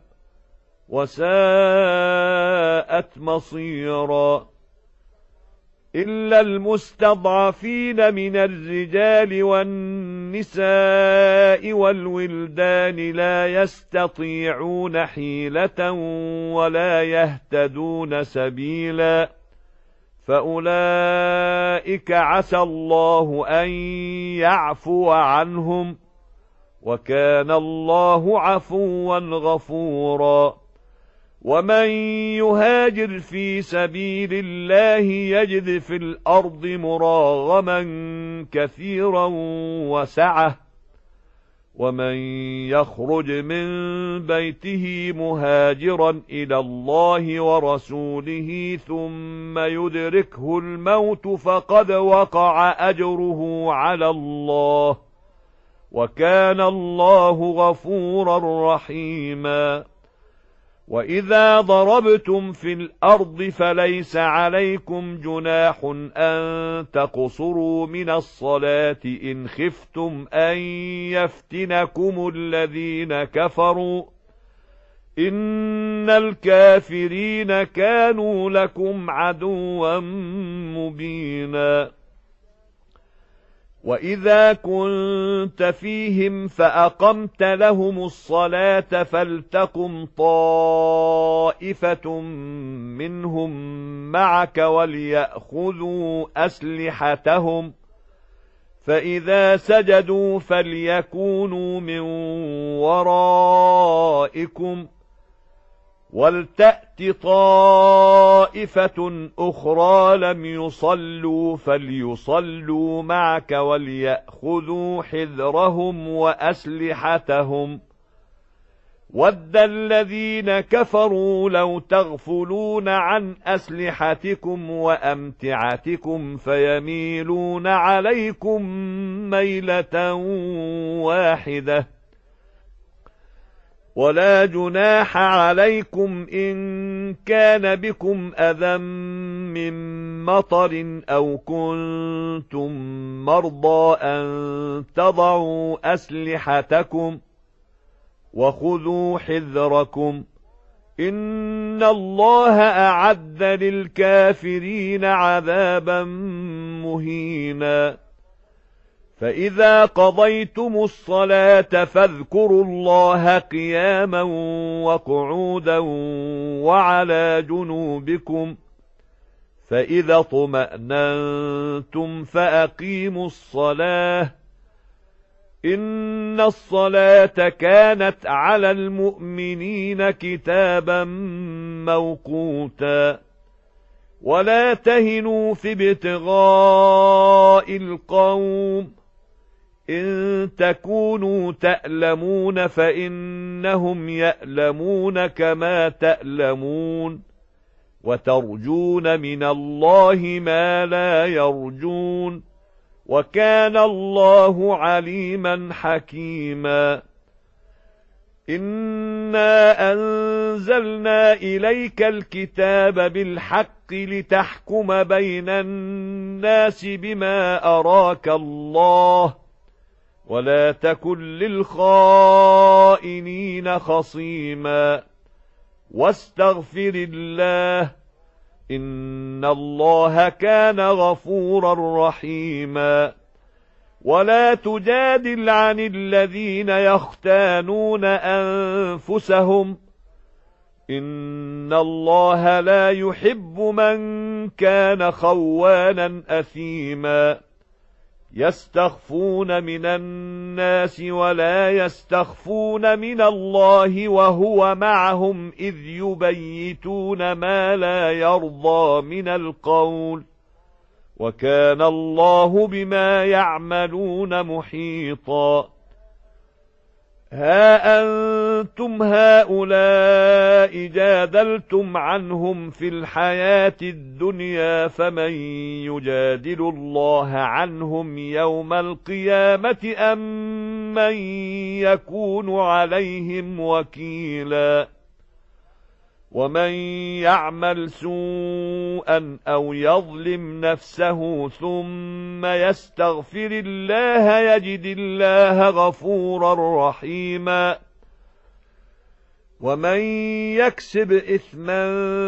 وساءت مصيرا إلا المستضعفين من الرجال والنساء والولدان لا يستطيعون حيلة ولا يهتدون سبيلا فأولئك عسى الله أن يعفو عنهم وكان الله عفوا غفورا ومن يهاجر في سبيل الله يجد في الأرض مراغما كثيرا وسعة ومن يخرج من بيته مهاجرا إلى الله ورسوله ثم يدركه الموت فقد وقع أجره على الله وكان الله غفورا رحيما وإذا ضربتم في الأرض فليس عليكم جناح أن تقصروا من الصلاة إن خفتم أن يفتنكم الذين كفروا إن الكافرين كانوا لكم عدوا مبينا وإذا كنت فيهم فأقمت لهم الصلاة فلتقم طائفة منهم معك وليأخذوا أسلحتهم فإذا سجدوا فليكونوا من ورائكم ولتأت طائفة أخرى لم يصلوا فليصلوا معك وليأخذوا حذرهم وأسلحتهم ود الذين كفروا لو تغفلون عن أسلحتكم وأمتعتكم فيميلون عليكم ميلة واحدة ولا جناح عليكم إن كان بكم أذى من مطر أو كنتم مرضى أن تضعوا أسلحتكم وخذوا حذركم إن الله أعد للكافرين عذابا مهينا فإذا قضيتم الصلاة فاذكروا الله قياما وقعودا وعلى جنوبكم فإذا اطمأننتم فأقيموا الصلاة إن الصلاة كانت على المؤمنين كتابا موقوتا ولا تهنوا في ابتغاء القوم إن تكونوا تألمون فإنهم يألمون كما تألمون وترجون من الله ما لا يرجون وكان الله عليما حكيما إنا أنزلنا إليك الكتاب بالحق لتحكم بين الناس بما أراك الله ولا تكن للخائنين خصيما واستغفر الله إن الله كان غفورا رحيما ولا تجادل عن الذين يختانون أنفسهم إن الله لا يحب من كان خوانا أثيما يستخفون من الناس ولا يستخفون من الله وهو معهم إذ يبيتون ما لا يرضى من القول وكان الله بما يعملون محيطا ها أنتم هؤلاء جادلتم عنهم في الحياة الدنيا فمن يجادل الله عنهم يوم القيامة أم من يكون عليهم وكيلا ومن يعمل سوءا أو يظلم نفسه ثم يستغفر الله يجد الله غفورا رحيما ومن يكسب إثما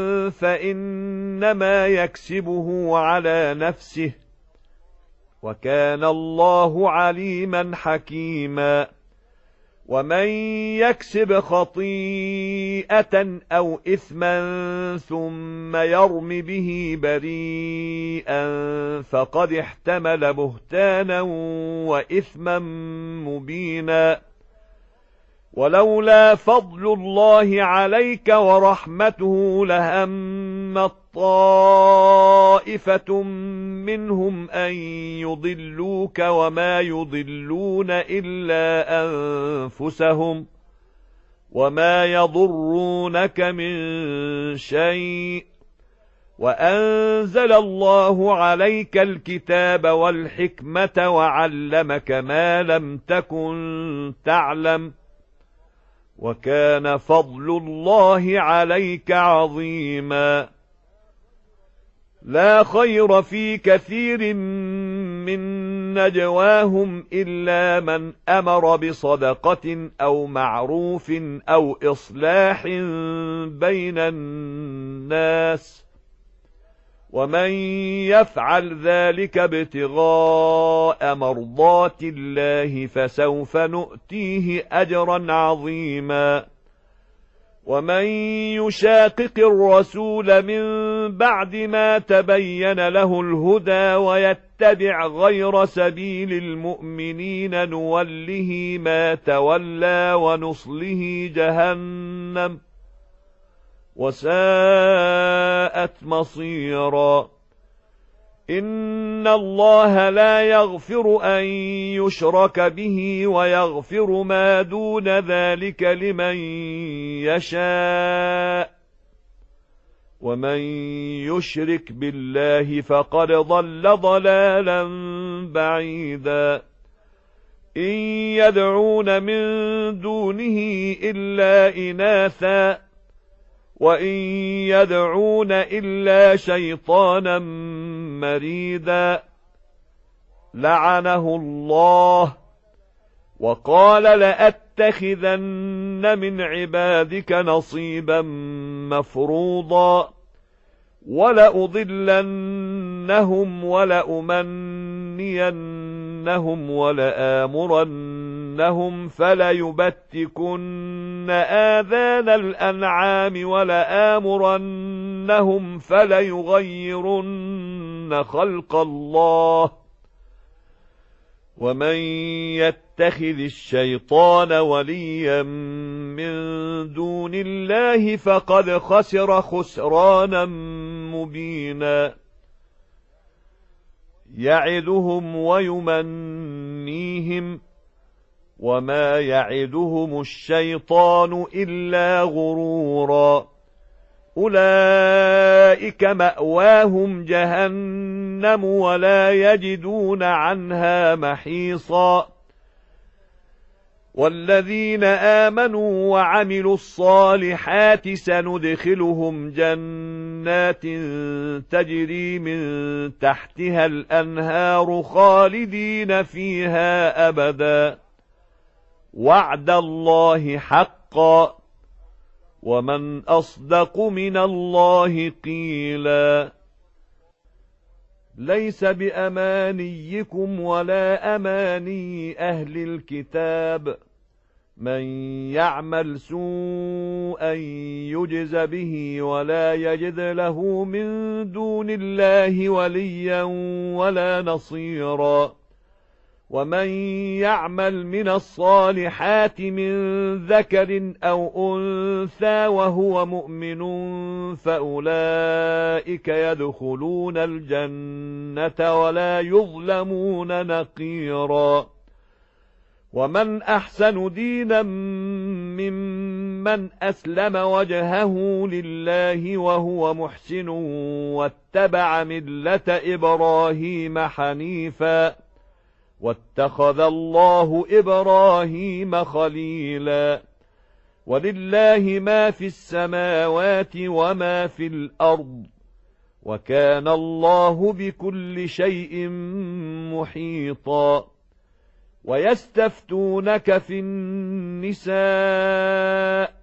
فإنما يكسبه على نفسه وكان الله عليما حكيما ومن يكسب خطيئة أو إثما ثم يرم به بريئا فقد احتمل بهتانا وإثما مبينا ولولا فضل الله عليك ورحمته لهم طائفة منهم أن يضلوك وما يضلون إلا أنفسهم وما يضرونك من شيء وأنزل الله عليك الكتاب والحكمة وعلمك ما لم تكن تعلم وكان فضل الله عليك عظيما. لا خير في كثير من نجواهم إلا من أمر بصدقة أو معروف أو إصلاح بين الناس، ومن يفعل ذلك ابتغاء مرضات الله فسوف نؤتيه أجرا عظيما. ومن يشاقق الرسول من بعد ما تبين له الهدى ويتبع غير سبيل المؤمنين نوله ما تولى ونصله جهنم وساءت مصيرا. إن الله لا يغفر أن يشرك به ويغفر ما دون ذلك لمن يشاء، ومن يشرك بالله فقد ضل ضلالا بعيدا. إن يدعون من دونه إلا إناثا وإن يدعون إلا شيطانا مريدا لعنه الله وقال لأتخذن من عبادك نصيبا مفروضا ولأضلنهم ولأمنينهم ولآمرنهم فليبتكن آذان الأنعام ولآمرنهم فليغيرن خلق الله. ومن يتخذ الشيطان وليا من دون الله فقد خسر خسرانا مبينا. يعدهم ويمنيهم وما يعدهم الشيطان إلا غرورا. أولئك مأواهم جهنم ولا يجدون عنها محيصا. والذين آمنوا وعملوا الصالحات سندخلهم جنات تجري من تحتها الأنهار خالدين فيها أبدا وعد الله حقا ومن أصدق من الله قيلا. ليس بأمانيكم ولا أماني أهل الكتاب من يعمل سوءا يجز به ولا يجد له من دون الله وليا ولا نصيرا. ومن يعمل من الصالحات من ذكر أو أنثى وهو مؤمن فأولئك يدخلون الجنة ولا يظلمون نقيرا. ومن أحسن دينا ممن أسلم وجهه لله وهو محسن واتبع ملة إبراهيم حنيفا واتخذ الله إبراهيم خليلا. ولله ما في السماوات وما في الأرض وكان الله بكل شيء محيطا. ويستفتونك في النساء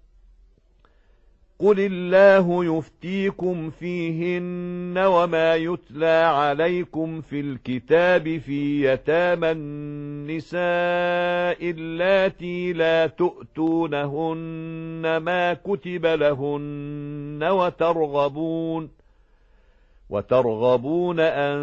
قل الله يفتيكم فيهن وما يتلى عليكم في الكتاب في يتامى النساء اللاتي لا تؤتونهن ما كتب لهن وترغبون وترغبون أن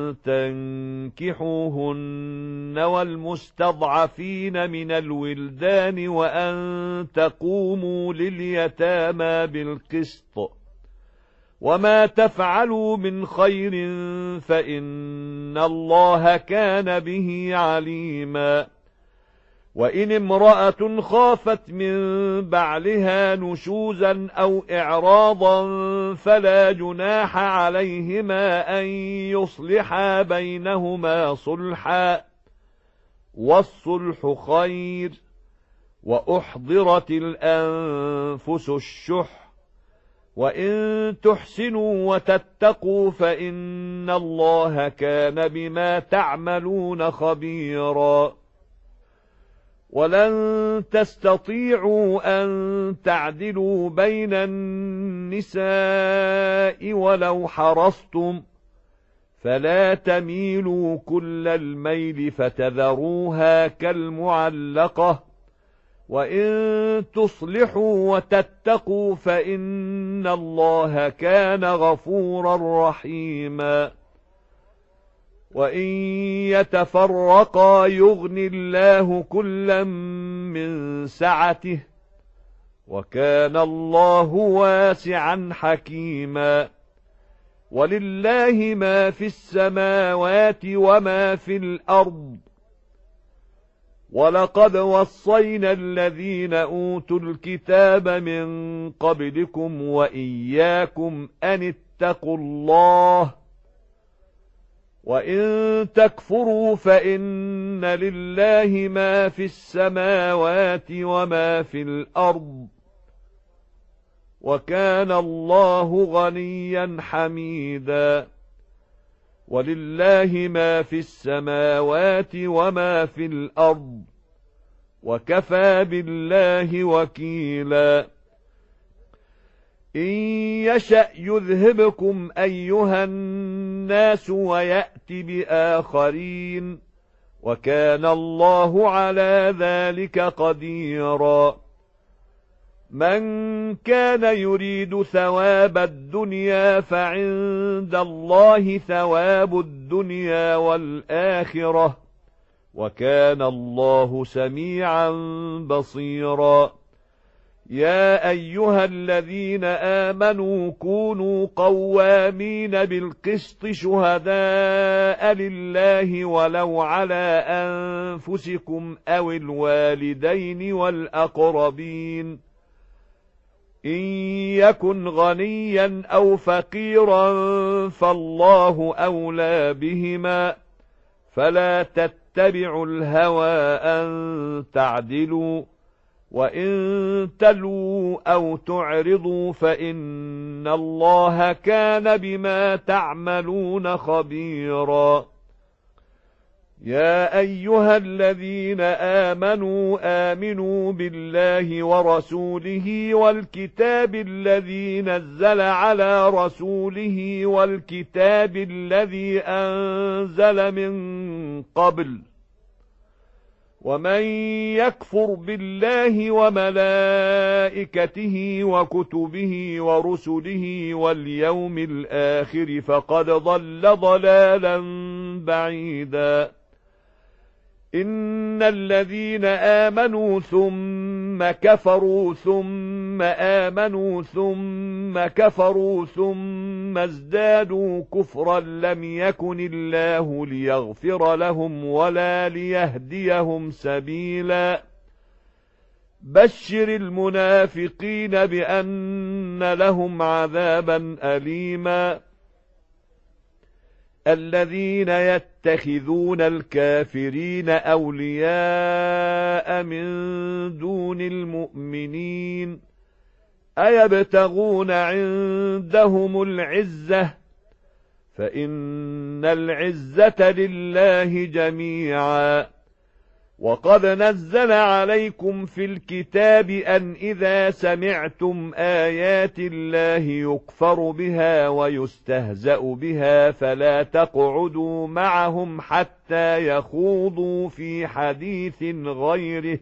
تنكحوهن والمستضعفين من الولدان وأن تقوموا لليتامى بالقسط وما تفعلوا من خير فإن الله كان به عليما. وإن امرأة خافت من بعلها نشوزا أو إعراضا فلا جناح عليهما أن يصلحا بينهما صلحا والصلح خير وأحضرت الأنفس الشح وإن تحسنوا وتتقوا فإن الله كان بما تعملون خبيرا ولن تستطيعوا أن تعدلوا بين النساء ولو حرصتم فلا تميلوا كل الميل فتذروها كالمعلقة وإن تصلحوا وتتقوا فإن الله كان غفورا رحيما وإن يتفرقا يغن الله كلا من سعته وكان الله واسعا حكيما ولله ما في السماوات وما في الأرض ولقد وصينا الذين أوتوا الكتاب من قبلكم وإياكم أن اتقوا الله وإن تكفروا فإن لله ما في السماوات وما في الأرض وكان الله غنيا حميدا ولله ما في السماوات وما في الأرض وكفى بالله وكيلا إن يشأ يذهبكم أيها الناس ويأت بآخرين وكان الله على ذلك قديرا من كان يريد ثواب الدنيا فعند الله ثواب الدنيا والآخرة وكان الله سميعا بصيرا يا أيها الذين آمنوا كونوا قوامين بالقسط شهداء لله ولو على أنفسكم أو الوالدين والأقربين إن يكن غنيا أو فقيرا فالله أولى بهما فلا تتبعوا الهوى أن تعدلوا وإن تلوا أو تعرضوا فإن الله كان بما تعملون خبيرا يا أيها الذين آمنوا آمنوا بالله ورسوله والكتاب الذي نزل على رسوله والكتاب الذي أنزل من قبل ومن يكفر بالله وملائكته وكتبه ورسله واليوم الآخر فقد ضل ضلالا بعيدا إن الذين آمنوا ثم كفروا ثم آمنوا ثم كفروا ثم ازدادوا كفرا لم يكن الله ليغفر لهم ولا ليهديهم سبيلا بشر المنافقين بأن لهم عذابا أليما الذين يتخذون الكافرين أولياء من دون المؤمنين أيبتغون عندهم العزة فإن العزة لله جميعا وقد نزل عليكم في الكتاب أن إذا سمعتم آيات الله يكفر بها ويستهزأ بها فلا تقعدوا معهم حتى يخوضوا في حديث غيره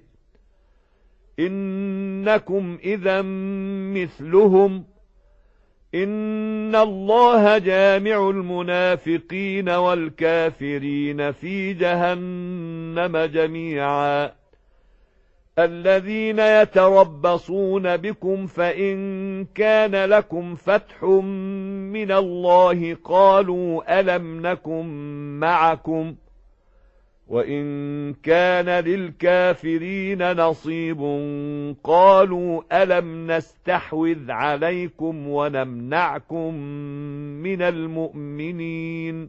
إنكم إذا مثلهم إن الله جامع المنافقين والكافرين في جهنم جميعا الذين يتربصون بكم فإن كان لكم فتح من الله قالوا ألم نكن معكم وإن كان للكافرين نصيب قالوا ألم نستحوذ عليكم ونمنعكم من المؤمنين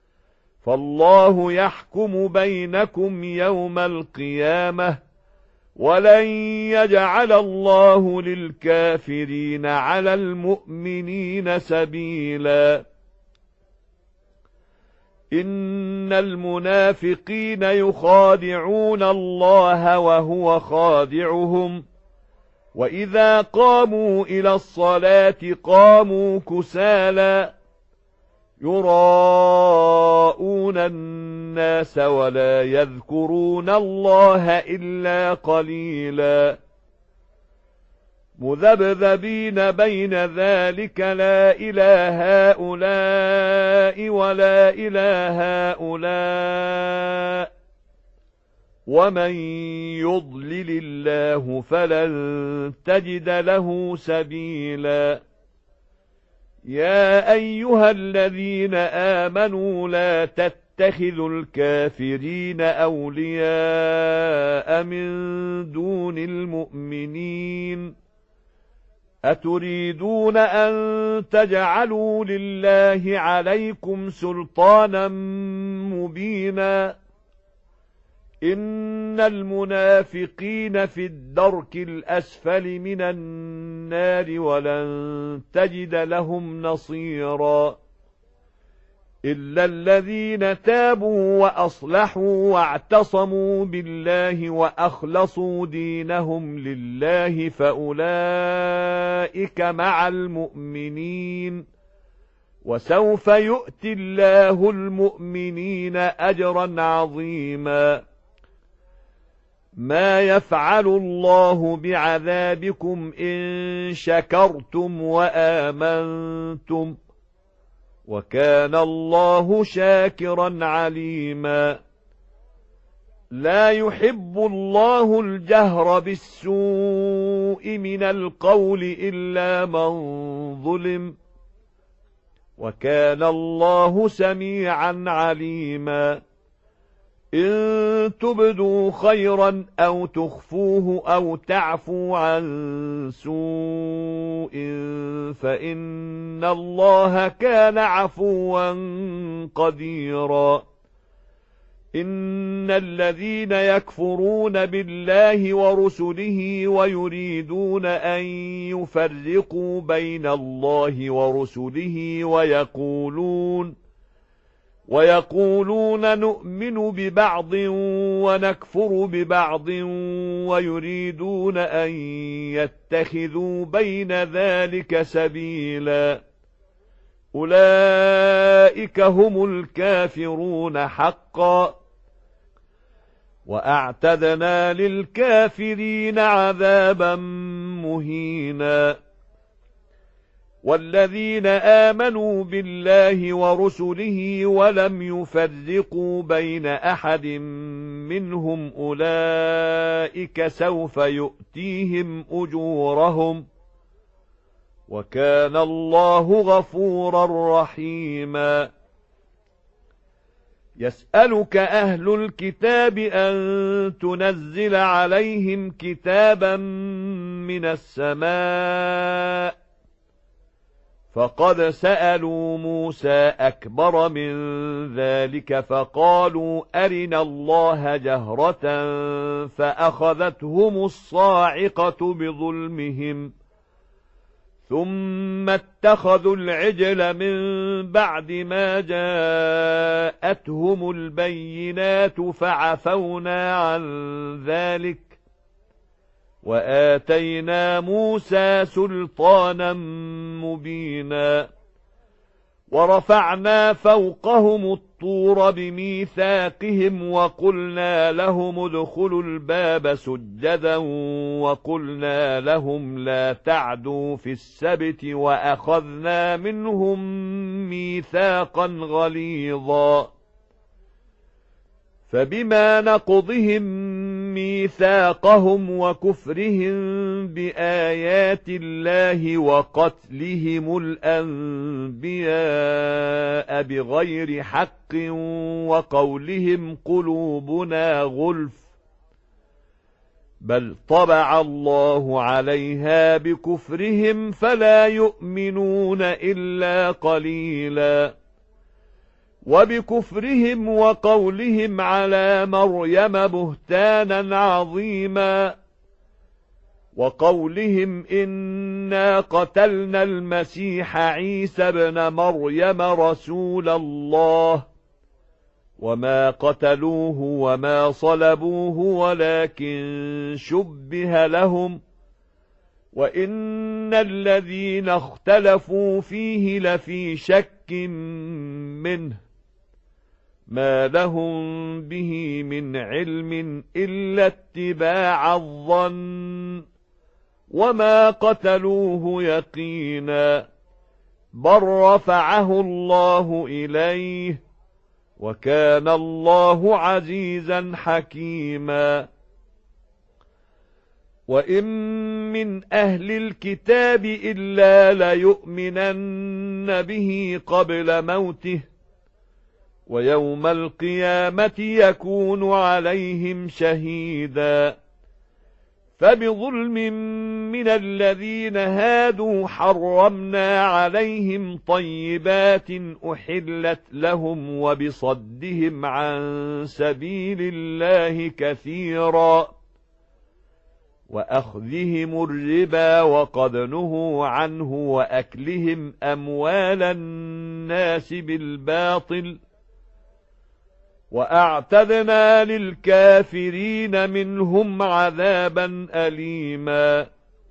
فالله يحكم بينكم يوم القيامة ولن يجعل الله للكافرين على المؤمنين سبيلا إن المنافقين يخادعون الله وهو خادعهم وإذا قاموا إلى الصلاة قاموا كسالى يراءون الناس ولا يذكرون الله إلا قليلا مذبذبين بين ذلك لا إله هؤلاء ولا إله هؤلاء ومن يضلل الله فلن تجد له سبيلا يا أيها الذين آمنوا لا تتخذوا الكافرين أولياء من دون المؤمنين أتريدون أن تجعلوا لله عليكم سلطانا مبينا إن المنافقين في الدرك الأسفل من النار ولن تجد لهم نصيرا إلا الذين تابوا وأصلحوا واعتصموا بالله وأخلصوا دينهم لله فأولئك مع المؤمنين وسوف يؤتي الله المؤمنين أجرا عظيما ما يفعل الله بعذابكم إن شكرتم وآمنتم وكان الله شاكرا عليما لا يحب الله الجهر بالسوء من القول إلا من ظلم وكان الله سميعا عليما إن تبدوا خيرا أو تخفوه أو تعفوا عن سوء فإن الله كان عفوا قديرا إن الذين يكفرون بالله ورسله ويريدون أن يفرقوا بين الله ورسله ويقولون ويقولون نؤمن ببعض ونكفر ببعض ويريدون أن يتخذوا بين ذلك سبيلا أولئك هم الكافرون حقا وأعتدنا للكافرين عذابا مهينا والذين آمنوا بالله ورسله ولم يفرقوا بين أحد منهم أولئك سوف يؤتيهم أجورهم وكان الله غفورا رحيما يسألك أهل الكتاب أن تنزل عليهم كتابا من السماء فقد سألوا موسى أكبر من ذلك فقالوا أرنا الله جهرة فأخذتهم الصاعقة بظلمهم ثم اتخذوا العجل من بعد ما جاءتهم البينات فعفونا عن ذلك وآتينا موسى سلطانا مبينا ورفعنا فوقهم الطور بميثاقهم وقلنا لهم ادخلوا الباب سجدا وقلنا لهم لا تعدوا في السبت وأخذنا منهم ميثاقا غليظا فبما نقضهم ميثاقهم وكفرهم بآيات الله وقتلهم الأنبياء بغير حق وقولهم قلوبنا غلف بل طبع الله عليها بكفرهم فلا يؤمنون إلا قليلا وبكفرهم وقولهم على مريم بهتانا عظيما وقولهم إنا قتلنا المسيح عيسى ابن مريم رسول الله وما قتلوه وما صلبوه ولكن شبه لهم وإن الذين اختلفوا فيه لفي شك منه ما لهم به من علم إلا اتباع الظن وما قتلوه يقينا بل رفعه الله إليه وكان الله عزيزا حكيما وإن من أهل الكتاب إلا ليؤمنن به قبل موته ويوم القيامة يكون عليهم شهيدا فبظلم من الذين هادوا حرمنا عليهم طيبات أحلت لهم وبصدهم عن سبيل الله كثيرا وأخذهم الربا وقد نهوا عنه وأكلهم أموال الناس بالباطل وأعتدنا للكافرين منهم عذابا أليما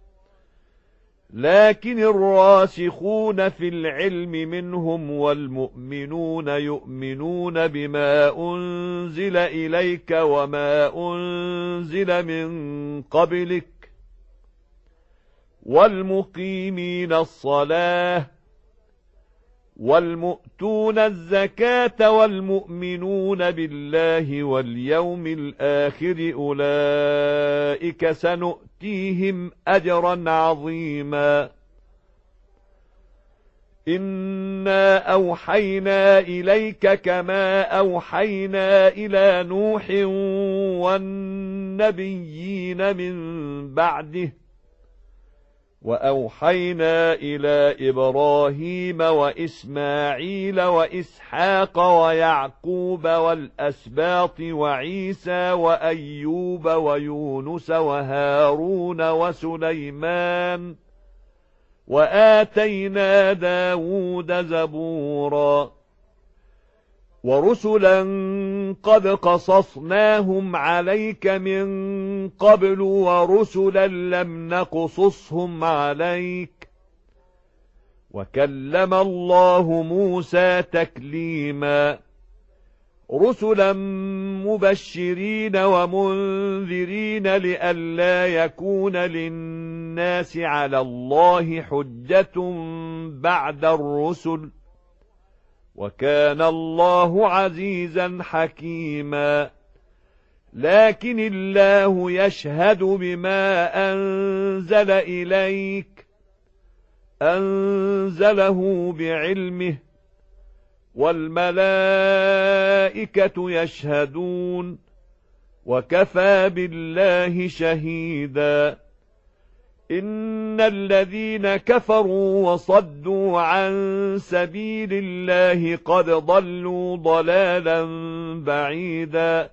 لكن الراسخون في العلم منهم والمؤمنون يؤمنون بما أنزل إليك وما أنزل من قبلك والمقيمين الصلاة والمؤتون الزكاة والمؤمنون بالله واليوم الآخر أولئك سنؤتيهم أجرا عظيما إنا أوحينا إليك كما أوحينا إلى نوح والنبيين من بعده وأوحينا إلى إبراهيم وإسماعيل وإسحاق ويعقوب والأسباط وعيسى وأيوب ويونس وهارون وسليمان وآتينا داود زبورا ورسلا قد قصصناهم عليك من قبل ورسلا لم نقصصهم عليك وكلم الله موسى تكليما رسلا مبشرين ومنذرين لئلا يكون للناس على الله حجة بعد الرسل وكان الله عزيزا حكيما لكن الله يشهد بما أنزل إليك أنزله بعلمه والملائكة يشهدون وكفى بالله شهيدا إن الذين كفروا وصدوا عن سبيل الله قد ضلوا ضلالا بعيدا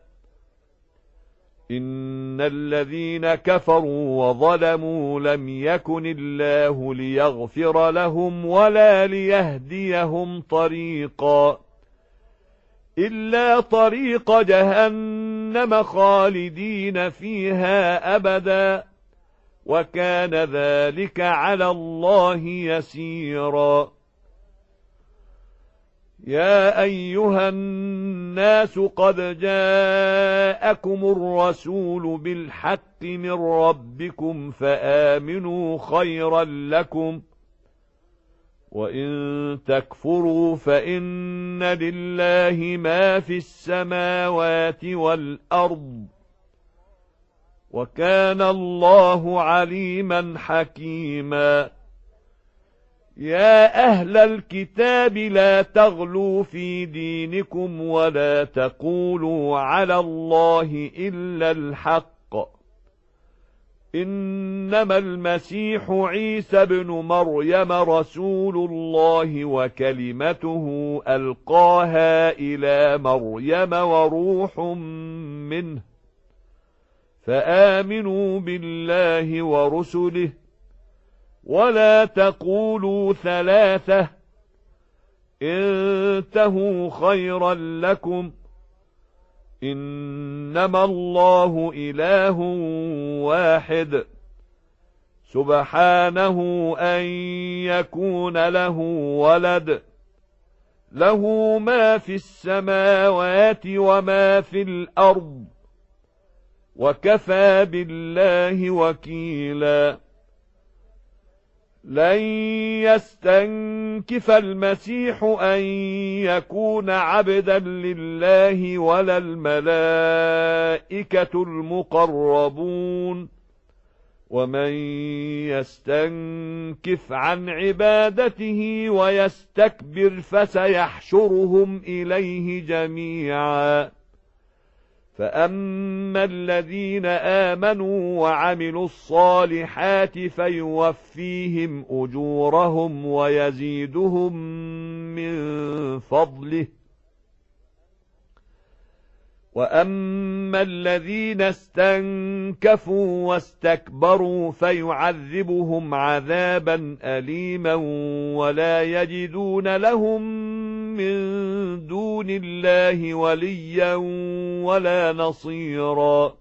إن الذين كفروا وظلموا لم يكن الله ليغفر لهم ولا ليهديهم طريقا إلا طريق جهنم خالدين فيها أبدا وكان ذلك على الله يسيرا يا أيها الناس قد جاءكم الرسول بالحق من ربكم فآمنوا خيرا لكم وإن تكفروا فإن لله ما في السماوات والأرض وكان الله عليما حكيما يا أهل الكتاب لا تغلوا في دينكم ولا تقولوا على الله إلا الحق إنما المسيح عيسى بن مريم رسول الله وكلمته ألقاها إلى مريم وروح منه فآمنوا بالله ورسله، ولا تقولوا ثلاثة، انتهوا خيرا لكم، إنما الله إله واحد، سبحانه أن يكون له ولد، له ما في السماوات وما في الأرض، وكفى بالله وكيلا. لن يستنكف المسيح أن يكون عبدا لله ولا الملائكة المقربون، ومن يستنكف عن عبادته ويستكبر فسيحشرهم إليه جميعا. فأما الذين آمنوا وعملوا الصالحات فيوفيهم أجورهم ويزيدهم من فضله، وأما الذين استنكفوا واستكبروا فيعذبهم عذابا أليما ولا يجدون لهم من دون الله وليا ولا نصيرا.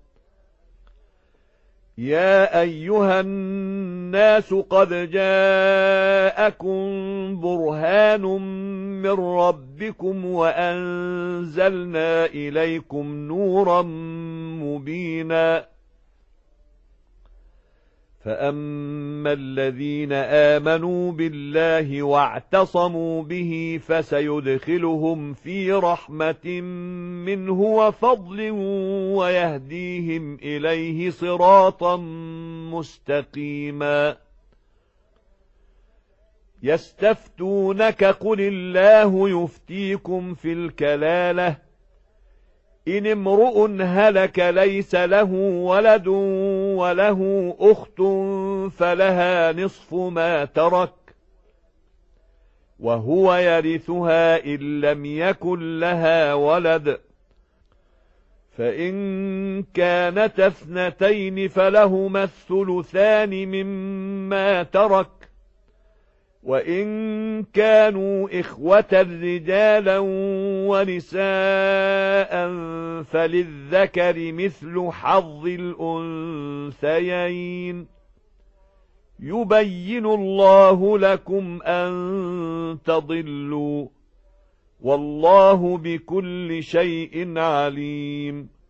يا أيها الناس قد جاءكم برهان من ربكم وأنزلنا إليكم نورا مبينا. فأما الذين آمنوا بالله واعتصموا به فسيدخلهم في رحمة منه وفضل ويهديهم إليه صراطا مستقيما. يستفتونك قل الله يفتيكم في الكلالة، إن امرؤ هلك ليس له ولد وله أخت فلها نصف ما ترك وهو يرثها إن لم يكن لها ولد، فإن كانت اثنتين فلهما الثلثان مما ترك، وإن كانوا إخوة رجالا ونساء فللذكر مثل حظ الأنثيين. يبين الله لكم أن تضلوا، والله بكل شيء عليم.